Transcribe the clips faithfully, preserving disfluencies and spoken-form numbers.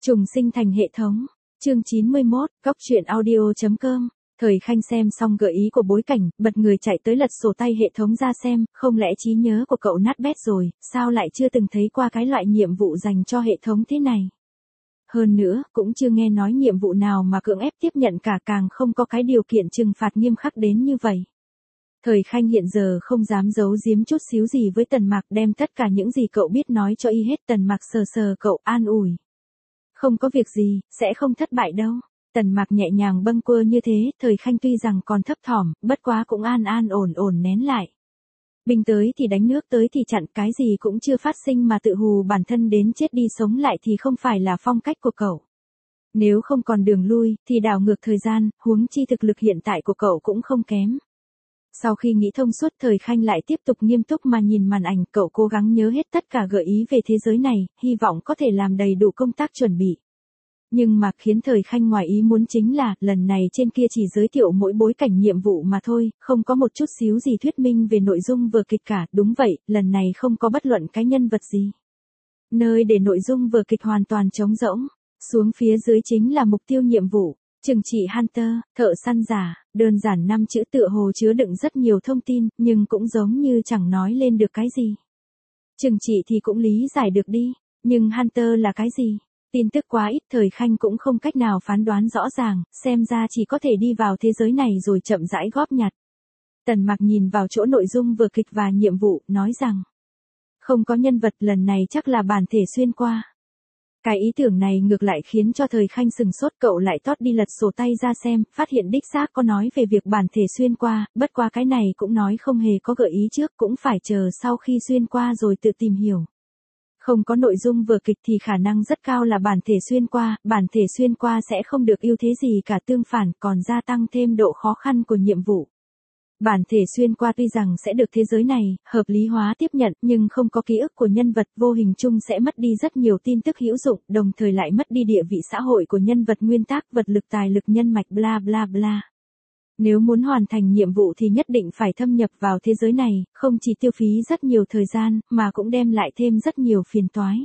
Trùng sinh thành hệ thống. Chương chín mươi mốt, Góc truyện audio chấm com. Thời Khanh xem xong gợi ý của bối cảnh, bật người chạy tới lật sổ tay hệ thống ra xem, không lẽ trí nhớ của cậu nát bét rồi, sao lại chưa từng thấy qua cái loại nhiệm vụ dành cho hệ thống thế này. Hơn nữa, cũng chưa nghe nói nhiệm vụ nào mà cưỡng ép tiếp nhận cả, càng không có cái điều kiện trừng phạt nghiêm khắc đến như vậy. Thời Khanh hiện giờ không dám giấu giếm chút xíu gì với Tần Mạc, đem tất cả những gì cậu biết nói cho y hết. Tần Mạc sờ sờ cậu, an ủi. Không có việc gì, sẽ không thất bại đâu. Tần Mạc nhẹ nhàng bâng quơ như thế, Thời Khanh tuy rằng còn thấp thỏm, bất quá cũng an an ổn ổn nén lại. Binh tới thì đánh, nước tới thì chặn, cái gì cũng chưa phát sinh mà tự hù bản thân đến chết đi sống lại thì không phải là phong cách của cậu. Nếu không còn đường lui, thì đảo ngược thời gian, huống chi thực lực hiện tại của cậu cũng không kém. Sau khi nghĩ thông suốt, Thời Khanh lại tiếp tục nghiêm túc mà nhìn màn ảnh, cậu cố gắng nhớ hết tất cả gợi ý về thế giới này, hy vọng có thể làm đầy đủ công tác chuẩn bị. Nhưng mà khiến Thời Khanh ngoài ý muốn chính là, lần này trên kia chỉ giới thiệu mỗi bối cảnh nhiệm vụ mà thôi, không có một chút xíu gì thuyết minh về nội dung vở kịch cả. Đúng vậy, lần này không có bất luận cái nhân vật gì. Nơi để nội dung vở kịch hoàn toàn trống rỗng. Xuống phía dưới chính là mục tiêu nhiệm vụ. Trừng trị Hunter, thợ săn giả, đơn giản năm chữ tựa hồ chứa đựng rất nhiều thông tin, nhưng cũng giống như chẳng nói lên được cái gì. Trừng trị thì cũng lý giải được đi, nhưng Hunter là cái gì? Tin tức quá ít, Thời Khanh cũng không cách nào phán đoán rõ ràng, xem ra chỉ có thể đi vào thế giới này rồi chậm rãi góp nhặt. Tần Mạc nhìn vào chỗ nội dung vở kịch và nhiệm vụ, nói rằng, không có nhân vật, lần này chắc là bản thể xuyên qua. Cái ý tưởng này ngược lại khiến cho Thời Khanh sừng sốt, cậu lại tót đi lật sổ tay ra xem, phát hiện đích xác có nói về việc bản thể xuyên qua, bất qua cái này cũng nói không hề có gợi ý trước, cũng phải chờ sau khi xuyên qua rồi tự tìm hiểu. Không có nội dung vở kịch thì khả năng rất cao là bản thể xuyên qua, bản thể xuyên qua sẽ không được ưu thế gì cả, tương phản còn gia tăng thêm độ khó khăn của nhiệm vụ. Bản thể xuyên qua tuy rằng sẽ được thế giới này hợp lý hóa tiếp nhận, nhưng không có ký ức của nhân vật, vô hình chung sẽ mất đi rất nhiều tin tức hữu dụng, đồng thời lại mất đi địa vị xã hội của nhân vật, nguyên tắc, vật lực, tài lực, nhân mạch, bla bla bla. Nếu muốn hoàn thành nhiệm vụ thì nhất định phải thâm nhập vào thế giới này, không chỉ tiêu phí rất nhiều thời gian, mà cũng đem lại thêm rất nhiều phiền toái.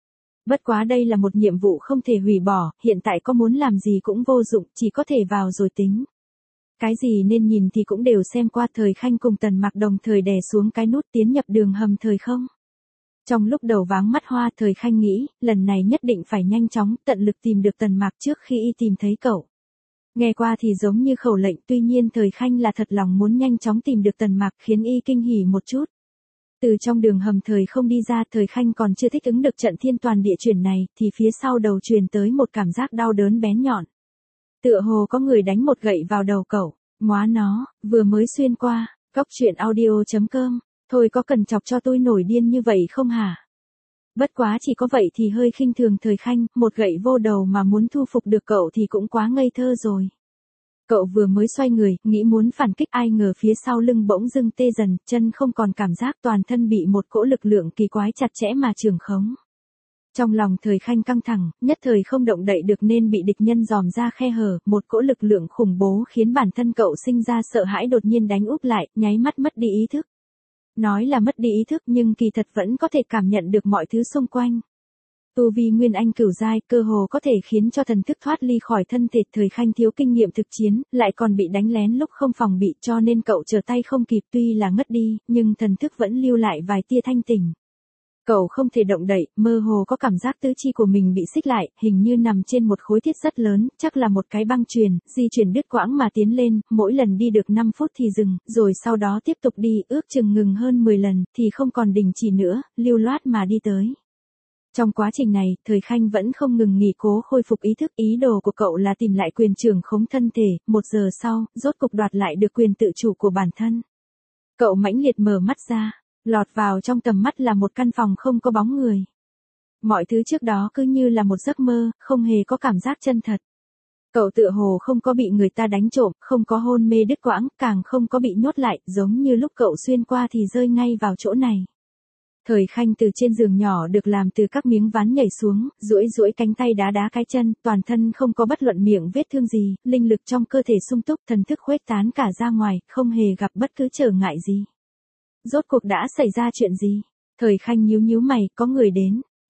Bất quá đây là một nhiệm vụ không thể hủy bỏ, hiện tại có muốn làm gì cũng vô dụng, chỉ có thể vào rồi tính. Cái gì nên nhìn thì cũng đều xem qua. Thời Khanh cùng Tần Mạc đồng thời đè xuống cái nút tiến nhập đường hầm thời không. Trong lúc đầu váng mắt hoa, Thời Khanh nghĩ, lần này nhất định phải nhanh chóng, tận lực tìm được Tần Mạc trước khi y tìm thấy cậu. Nghe qua thì giống như khẩu lệnh, tuy nhiên Thời Khanh là thật lòng muốn nhanh chóng tìm được Tần Mạc, khiến y kinh hỉ một chút. Từ trong đường hầm thời không đi ra, Thời Khanh còn chưa thích ứng được trận thiên toàn địa chuyển này, thì phía sau đầu truyền tới một cảm giác đau đớn bén nhọn. Tựa hồ có người đánh một gậy vào đầu cậu. Móa nó, vừa mới xuyên qua. Góc truyện audio chấm com. Thôi có cần chọc cho tôi nổi điên như vậy không hả? Bất quá chỉ có vậy thì hơi khinh thường Thời Khanh, một gậy vô đầu mà muốn thu phục được cậu thì cũng quá ngây thơ rồi. Cậu vừa mới xoay người, nghĩ muốn phản kích, ai ngờ phía sau lưng bỗng dưng tê dần, chân không còn cảm giác, toàn thân bị một cỗ lực lượng kỳ quái chặt chẽ mà trường khống. Trong lòng Thời Khanh căng thẳng, nhất thời không động đậy được nên bị địch nhân dòm ra khe hở, một cỗ lực lượng khủng bố khiến bản thân cậu sinh ra sợ hãi, đột nhiên đánh úp lại, nháy mắt mất đi ý thức. Nói là mất đi ý thức nhưng kỳ thật vẫn có thể cảm nhận được mọi thứ xung quanh. Tu vi nguyên anh cửu giai, cơ hồ có thể khiến cho thần thức thoát ly khỏi thân thể. Thời Khanh thiếu kinh nghiệm thực chiến, lại còn bị đánh lén lúc không phòng bị, cho nên cậu trở tay không kịp, tuy là ngất đi, nhưng thần thức vẫn lưu lại vài tia thanh tỉnh. Cậu không thể động đậy, mơ hồ có cảm giác tứ chi của mình bị xích lại, hình như nằm trên một khối thiết rất lớn, chắc là một cái băng chuyền, di chuyển đứt quãng mà tiến lên, mỗi lần đi được năm phút thì dừng, rồi sau đó tiếp tục đi, ước chừng ngừng hơn mười lần, thì không còn đình chỉ nữa, lưu loát mà đi tới. Trong quá trình này, Thời Khanh vẫn không ngừng nghỉ cố khôi phục ý thức, ý đồ của cậu là tìm lại quyền trưởng khống thân thể, một giờ sau, rốt cục đoạt lại được quyền tự chủ của bản thân. Cậu mãnh liệt mở mắt ra. Lọt vào trong tầm mắt là một căn phòng không có bóng người. Mọi thứ trước đó cứ như là một giấc mơ, không hề có cảm giác chân thật. Cậu tựa hồ không có bị người ta đánh trộm, không có hôn mê đứt quãng, càng không có bị nhốt lại, giống như lúc cậu xuyên qua thì rơi ngay vào chỗ này. Thời Khanh từ trên giường nhỏ được làm từ các miếng ván nhảy xuống, duỗi duỗi cánh tay đá đá cái chân, toàn thân không có bất luận miệng vết thương gì, linh lực trong cơ thể sung túc, thần thức khuếch tán cả ra ngoài, không hề gặp bất cứ trở ngại gì. Rốt cuộc đã xảy ra chuyện gì? Thời Khanh nhíu nhíu mày, có người đến.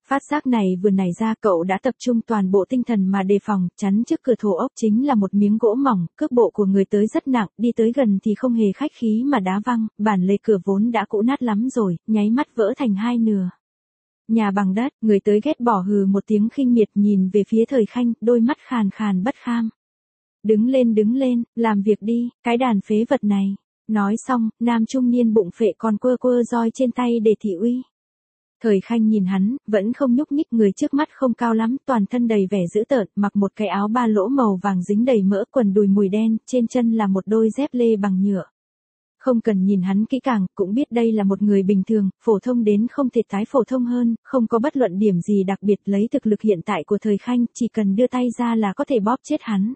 Phát giác này vừa nảy ra cậu đã tập trung toàn bộ tinh thần mà đề phòng, chắn trước cửa thổ ốc chính là một miếng gỗ mỏng, cước bộ của người tới rất nặng, đi tới gần thì không hề khách khí mà đá văng, bản lề cửa vốn đã cũ nát lắm rồi, nháy mắt vỡ thành hai nửa. Nhà bằng đất, người tới ghét bỏ hừ một tiếng khinh miệt nhìn về phía Thời Khanh, đôi mắt khàn khàn bất kham. Đứng lên đứng lên, làm việc đi, cái đàn phế vật này. Nói xong, nam trung niên bụng phệ còn quơ quơ roi trên tay để thị uy. Thời Khanh nhìn hắn, vẫn không nhúc nhích, người trước mắt không cao lắm, toàn thân đầy vẻ dữ tợn, mặc một cái áo ba lỗ màu vàng dính đầy mỡ, quần đùi mùi đen, trên chân là một đôi dép lê bằng nhựa. Không cần nhìn hắn kỹ càng, cũng biết đây là một người bình thường, phổ thông đến không thể tái phổ thông hơn, không có bất luận điểm gì đặc biệt, lấy thực lực hiện tại của Thời Khanh, chỉ cần đưa tay ra là có thể bóp chết hắn.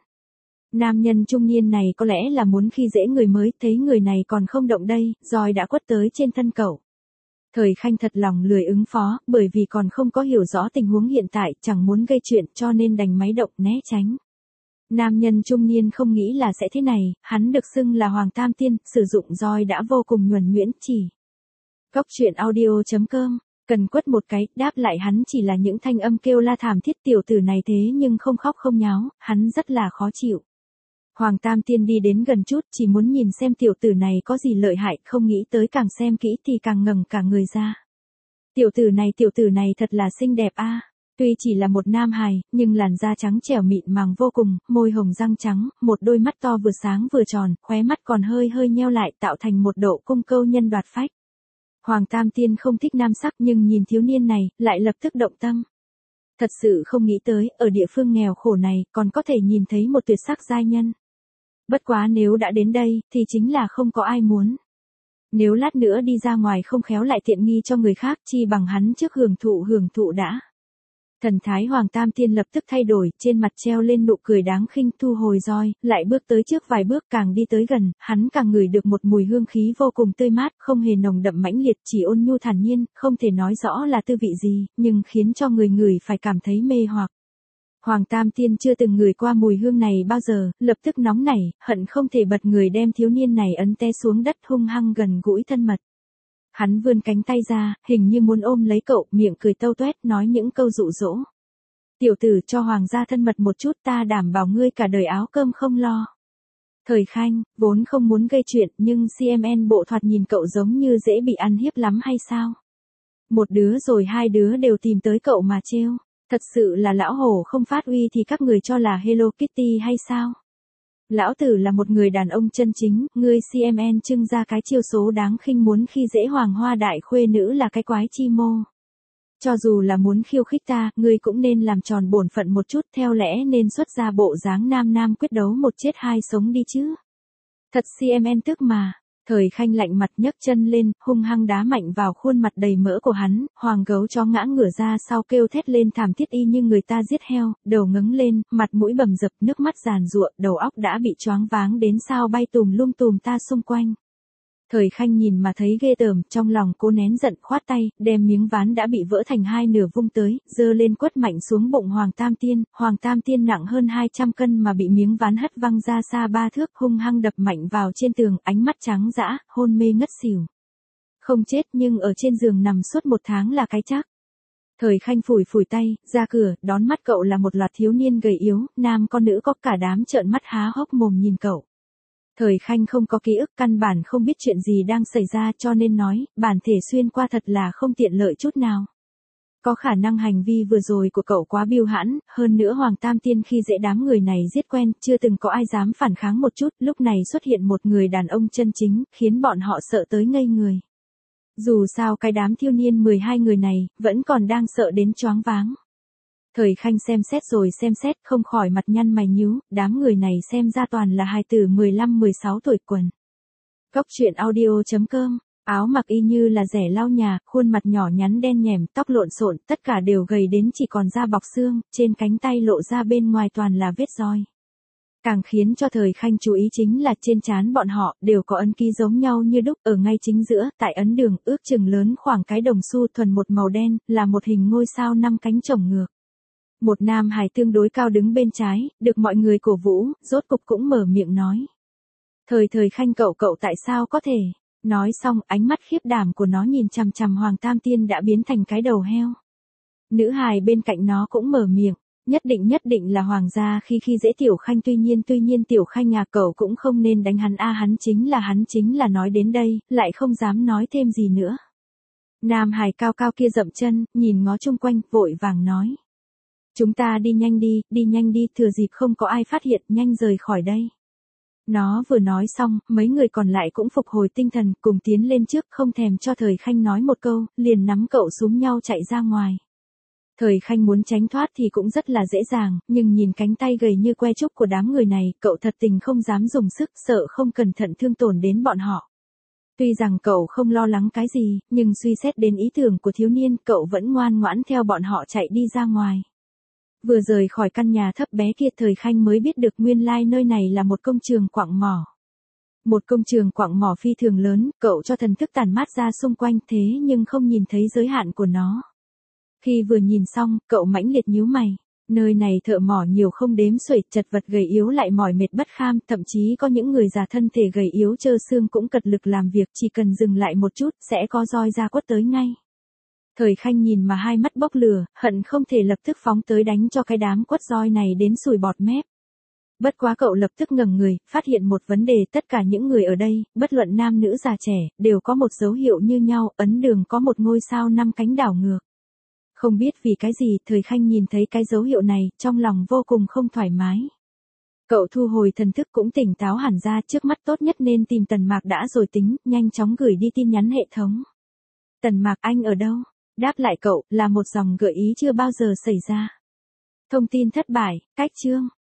Nam nhân trung niên này có lẽ là muốn khi dễ người mới, thấy người này còn không động đây, roi đã quất tới trên thân cậu. Thời Khanh thật lòng lười ứng phó, bởi vì còn không có hiểu rõ tình huống hiện tại, chẳng muốn gây chuyện cho nên đành máy động né tránh. Nam nhân trung niên không nghĩ là sẽ thế này, hắn được xưng là Hoàng Tam Tiên, sử dụng roi đã vô cùng nhuần nhuyễn chỉ. Cốc truyện audio chấm com, cần quất một cái, đáp lại hắn chỉ là những thanh âm kêu la thảm thiết, tiểu tử này thế nhưng không khóc không nháo, hắn rất là khó chịu. Hoàng Tam Tiên đi đến gần chút, chỉ muốn nhìn xem tiểu tử này có gì lợi hại, không nghĩ tới càng xem kỹ thì càng ngẩng cả người ra. Tiểu tử này tiểu tử này thật là xinh đẹp a. À. Tuy chỉ là một nam hài, nhưng làn da trắng trẻo mịn màng vô cùng, môi hồng răng trắng, một đôi mắt to vừa sáng vừa tròn, khóe mắt còn hơi hơi nheo lại tạo thành một độ cung câu nhân đoạt phách. Hoàng Tam Tiên không thích nam sắc nhưng nhìn thiếu niên này, lại lập tức động tâm. Thật sự không nghĩ tới, ở địa phương nghèo khổ này, còn có thể nhìn thấy một tuyệt sắc giai nhân. Bất quá nếu đã đến đây, thì chính là không có ai muốn. Nếu lát nữa đi ra ngoài không khéo lại tiện nghi cho người khác, chi bằng hắn trước hưởng thụ hưởng thụ đã. Thần thái Hoàng Tam Tiên lập tức thay đổi, trên mặt treo lên nụ cười đáng khinh, thu hồi roi, lại bước tới trước vài bước, càng đi tới gần, hắn càng ngửi được một mùi hương khí vô cùng tươi mát, không hề nồng đậm mãnh liệt, chỉ ôn nhu thản nhiên, không thể nói rõ là tư vị gì, nhưng khiến cho người ngửi phải cảm thấy mê hoặc. Hoàng Tam Tiên chưa từng ngửi qua mùi hương này bao giờ, lập tức nóng nảy, hận không thể bật người đem thiếu niên này ấn té xuống đất, hung hăng gần gũi thân mật. Hắn vươn cánh tay ra, hình như muốn ôm lấy cậu, miệng cười tâu toét, nói những câu dụ dỗ. Tiểu tử, cho hoàng gia thân mật một chút, ta đảm bảo ngươi cả đời áo cơm không lo. Thời Khanh, vốn không muốn gây chuyện, nhưng xê em en bộ thoạt nhìn cậu giống như dễ bị ăn hiếp lắm hay sao? Một đứa rồi hai đứa đều tìm tới cậu mà trêu. Thật sự là lão hổ không phát uy thì các người cho là Hello Kitty hay sao? Lão tử là một người đàn ông chân chính, ngươi xê em en trưng ra cái chiêu số đáng khinh muốn khi dễ hoàng hoa đại khuê nữ là cái quái chi mô. Cho dù là muốn khiêu khích ta, ngươi cũng nên làm tròn bổn phận một chút, theo lẽ nên xuất ra bộ dáng nam nam quyết đấu một chết hai sống đi chứ. Thật xê em en tức mà. Thời Khanh lạnh mặt nhấc chân lên, hung hăng đá mạnh vào khuôn mặt đầy mỡ của hắn, hoàng gấu chó ngã ngửa ra sau kêu thét lên thảm thiết y như người ta giết heo, đầu ngẩng lên, mặt mũi bầm dập, nước mắt giàn giụa, đầu óc đã bị choáng váng đến sao bay tùm lum tùm ta xung quanh. Thời Khanh nhìn mà thấy ghê tởm, trong lòng cô nén giận khoát tay, đem miếng ván đã bị vỡ thành hai nửa vung tới, giơ lên quất mạnh xuống bụng Hoàng Tam Tiên, Hoàng Tam Tiên nặng hơn hai trăm cân mà bị miếng ván hất văng ra xa ba thước, hung hăng đập mạnh vào trên tường, ánh mắt trắng dã, hôn mê ngất xỉu. Không chết nhưng ở trên giường nằm suốt một tháng là cái chắc. Thời Khanh phủi phủi tay, ra cửa, đón mắt cậu là một loạt thiếu niên gầy yếu, nam con nữ có cả đám trợn mắt há hốc mồm nhìn cậu. Thời Khanh không có ký ức, căn bản không biết chuyện gì đang xảy ra cho nên nói, bản thể xuyên qua thật là không tiện lợi chút nào. Có khả năng hành vi vừa rồi của cậu quá biêu hãn, hơn nữa Hoàng Tam Tiên khi dễ đám người này giết quen, chưa từng có ai dám phản kháng một chút, lúc này xuất hiện một người đàn ông chân chính, khiến bọn họ sợ tới ngây người. Dù sao cái đám thiếu niên mười hai người này, vẫn còn đang sợ đến choáng váng. Thời Khanh xem xét rồi xem xét, không khỏi mặt nhăn mày nhíu, đám người này xem ra toàn là hài tử mười lăm mười sáu tuổi quần. Cốc truyện audio chấm com, áo mặc y như là rẻ lau nhà, khuôn mặt nhỏ nhắn đen nhẻm, tóc lộn xộn, tất cả đều gầy đến chỉ còn da bọc xương, trên cánh tay lộ ra bên ngoài toàn là vết roi. Càng khiến cho Thời Khanh chú ý chính là trên trán bọn họ đều có ấn ký giống nhau như đúc, ở ngay chính giữa, tại ấn đường, ước chừng lớn khoảng cái đồng xu thuần một màu đen, là một hình ngôi sao năm cánh chổng ngược. Một nam hài tương đối cao đứng bên trái, được mọi người cổ vũ, rốt cục cũng mở miệng nói. Thời Thời Khanh cậu cậu tại sao có thể? Nói xong, ánh mắt khiếp đảm của nó nhìn chằm chằm Hoàng Tam Tiên đã biến thành cái đầu heo. Nữ hài bên cạnh nó cũng mở miệng. Nhất định nhất định là Hoàng gia khi khi dễ Tiểu Khanh, tuy nhiên tuy nhiên Tiểu Khanh à, cậu cũng không nên đánh hắn a, hắn chính là hắn chính là, nói đến đây, lại không dám nói thêm gì nữa. Nam hài cao cao kia dậm chân, nhìn ngó chung quanh, vội vàng nói. Chúng ta đi nhanh đi, đi nhanh đi, thừa dịp không có ai phát hiện, nhanh rời khỏi đây. Nó vừa nói xong, mấy người còn lại cũng phục hồi tinh thần, cùng tiến lên trước, không thèm cho Thời Khanh nói một câu, liền nắm cậu súm nhau chạy ra ngoài. Thời Khanh muốn tránh thoát thì cũng rất là dễ dàng, nhưng nhìn cánh tay gầy như que trúc của đám người này, cậu thật tình không dám dùng sức, sợ không cẩn thận thương tổn đến bọn họ. Tuy rằng cậu không lo lắng cái gì, nhưng suy xét đến ý tưởng của thiếu niên, cậu vẫn ngoan ngoãn theo bọn họ chạy đi ra ngoài. Vừa rời khỏi căn nhà thấp bé kia, Thời Khanh mới biết được nguyên lai nơi này là một công trường quặng mỏ. Một công trường quặng mỏ phi thường lớn, cậu cho thần thức tản mát ra xung quanh thế nhưng không nhìn thấy giới hạn của nó. Khi vừa nhìn xong, cậu mãnh liệt nhíu mày. Nơi này thợ mỏ nhiều không đếm xuể, chật vật gầy yếu lại mỏi mệt bất kham, thậm chí có những người già thân thể gầy yếu trơ xương cũng cật lực làm việc, chỉ cần dừng lại một chút, sẽ có roi ra quất tới ngay. Thời Khanh nhìn mà hai mắt bốc lửa, hận không thể lập tức phóng tới đánh cho cái đám quất roi này đến sùi bọt mép. Bất quá cậu lập tức ngẩng người, phát hiện một vấn đề, tất cả những người ở đây, bất luận nam nữ già trẻ, đều có một dấu hiệu như nhau, ấn đường có một ngôi sao năm cánh đảo ngược. Không biết vì cái gì, Thời Khanh nhìn thấy cái dấu hiệu này, trong lòng vô cùng không thoải mái. Cậu thu hồi thần thức cũng tỉnh táo hẳn ra, trước mắt tốt nhất nên tìm Tần Mạc đã rồi tính, nhanh chóng gửi đi tin nhắn hệ thống. Tần Mạc, anh ở đâu? Đáp lại cậu, là một dòng gợi ý chưa bao giờ xảy ra. Thông tin thất bại, cách chương.